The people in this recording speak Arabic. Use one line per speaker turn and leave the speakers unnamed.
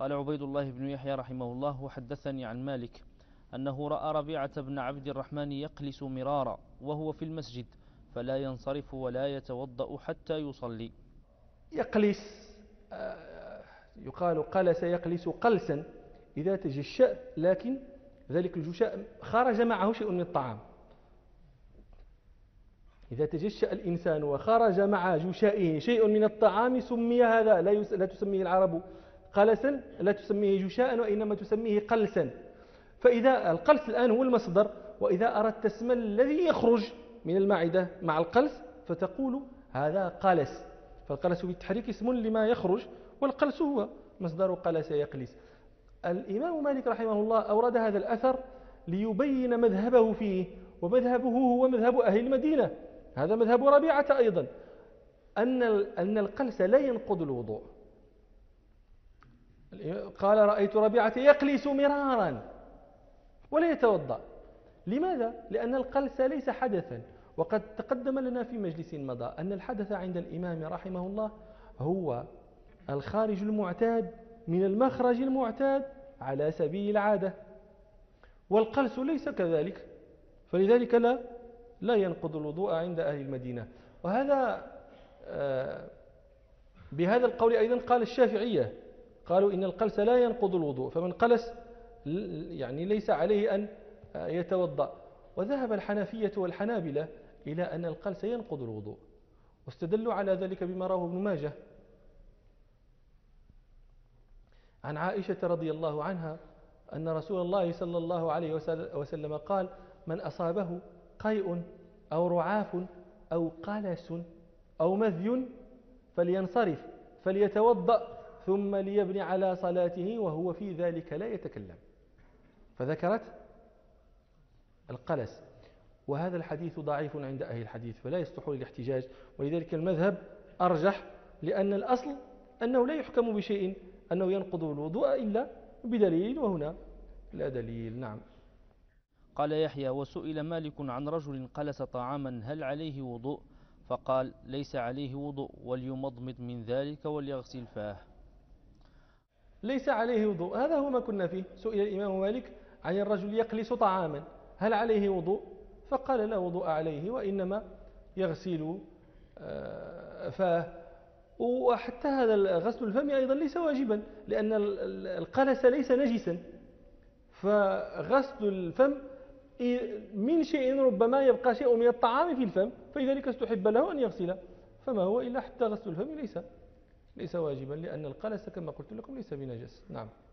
قال عبيد الله بن يحيى رحمه الله: وحدثني عن مالك أنه رأى ربيعة بن عبد الرحمن يقلس مرارا وهو في المسجد، فلا ينصرف ولا يتوضأ حتى يصلي.
يقلس، يقال قلس يقلس قلسا إذا تجشأ، لكن ذلك الجشاء خرج معه شيء من الطعام. إذا تجشأ الإنسان وخرج مع جشائه شيء من الطعام سمي هذا، لا تسميه العرب قلسا، لا تسميه جشاء، وإنما تسميه قلسا. فإذا القلس الآن هو المصدر، وإذا أردت اسم الذي يخرج من المعدة مع القلس فتقول هذا قلس. فالقلس بالتحريك اسم لما يخرج، والقلس هو مصدر قلس يقلس. الإمام مالك رحمه الله أورد هذا الأثر ليبين مذهبه فيه، ومذهبه هو مذهب أهل المدينة، هذا مذهب ربيعة أيضا، أن القلس لا ينقض الوضوء. قال: رأيت ربيعة يقلس مرارا ولا يتوضأ. لماذا؟ لأن القلس ليس حدثا، وقد تقدم لنا في مجلس مضى أن الحدث عند الإمام رحمه الله هو الخارج المعتاد من المخرج المعتاد على سبيل العادة، والقلس ليس كذلك، فلذلك لا ينقض الوضوء عند أهل المدينة. وهذا بهذا القول أيضا قال الشافعية، قالوا إن القلس لا ينقض الوضوء، فمن قلس يعني ليس عليه أن يتوضأ. وذهب الحنفية والحنابلة إلى أن القلس ينقض الوضوء، واستدلوا على ذلك بما رواه ابن ماجه عن عائشة رضي الله عنها أن رسول الله صلى الله عليه وسلم قال: من أصابه قيء أو رعاف أو قلس أو مذي فلينصرف فليتوضأ ثم ليبني على صلاته وهو في ذلك لا يتكلم. فذكرت القلس، وهذا الحديث ضعيف عند أهل الحديث فلا يصلح للاحتجاج، ولذلك المذهب أرجح، لأن الأصل أنه لا يحكم بشيء أنه ينقض الوضوء إلا بدليل، وهنا لا دليل. نعم.
قال يحيى: وسئل مالك عن رجل قلس طعاما هل عليه وضوء؟ فقال: ليس عليه وضوء، وليمضمض من ذلك وليغسل فاه.
ليس عليه وضوء، هذا هو ما كنا فيه. سئل الإمام مالك عن الرجل يقلس طعاما هل عليه وضوء؟ فقال: لا وضوء عليه، وإنما يغسل فاه. وحتى هذا غسل الفم أيضا ليس واجبا، لأن القلس ليس نجسا، فغسل الفم من شيء ربما يبقى شيء من الطعام في الفم، فلذلك استحب له أن يغسله، فما هو إلا حتى غسل الفم ليس واجبا، لأن القلس كما قلت لكم ليس بنجس. نعم.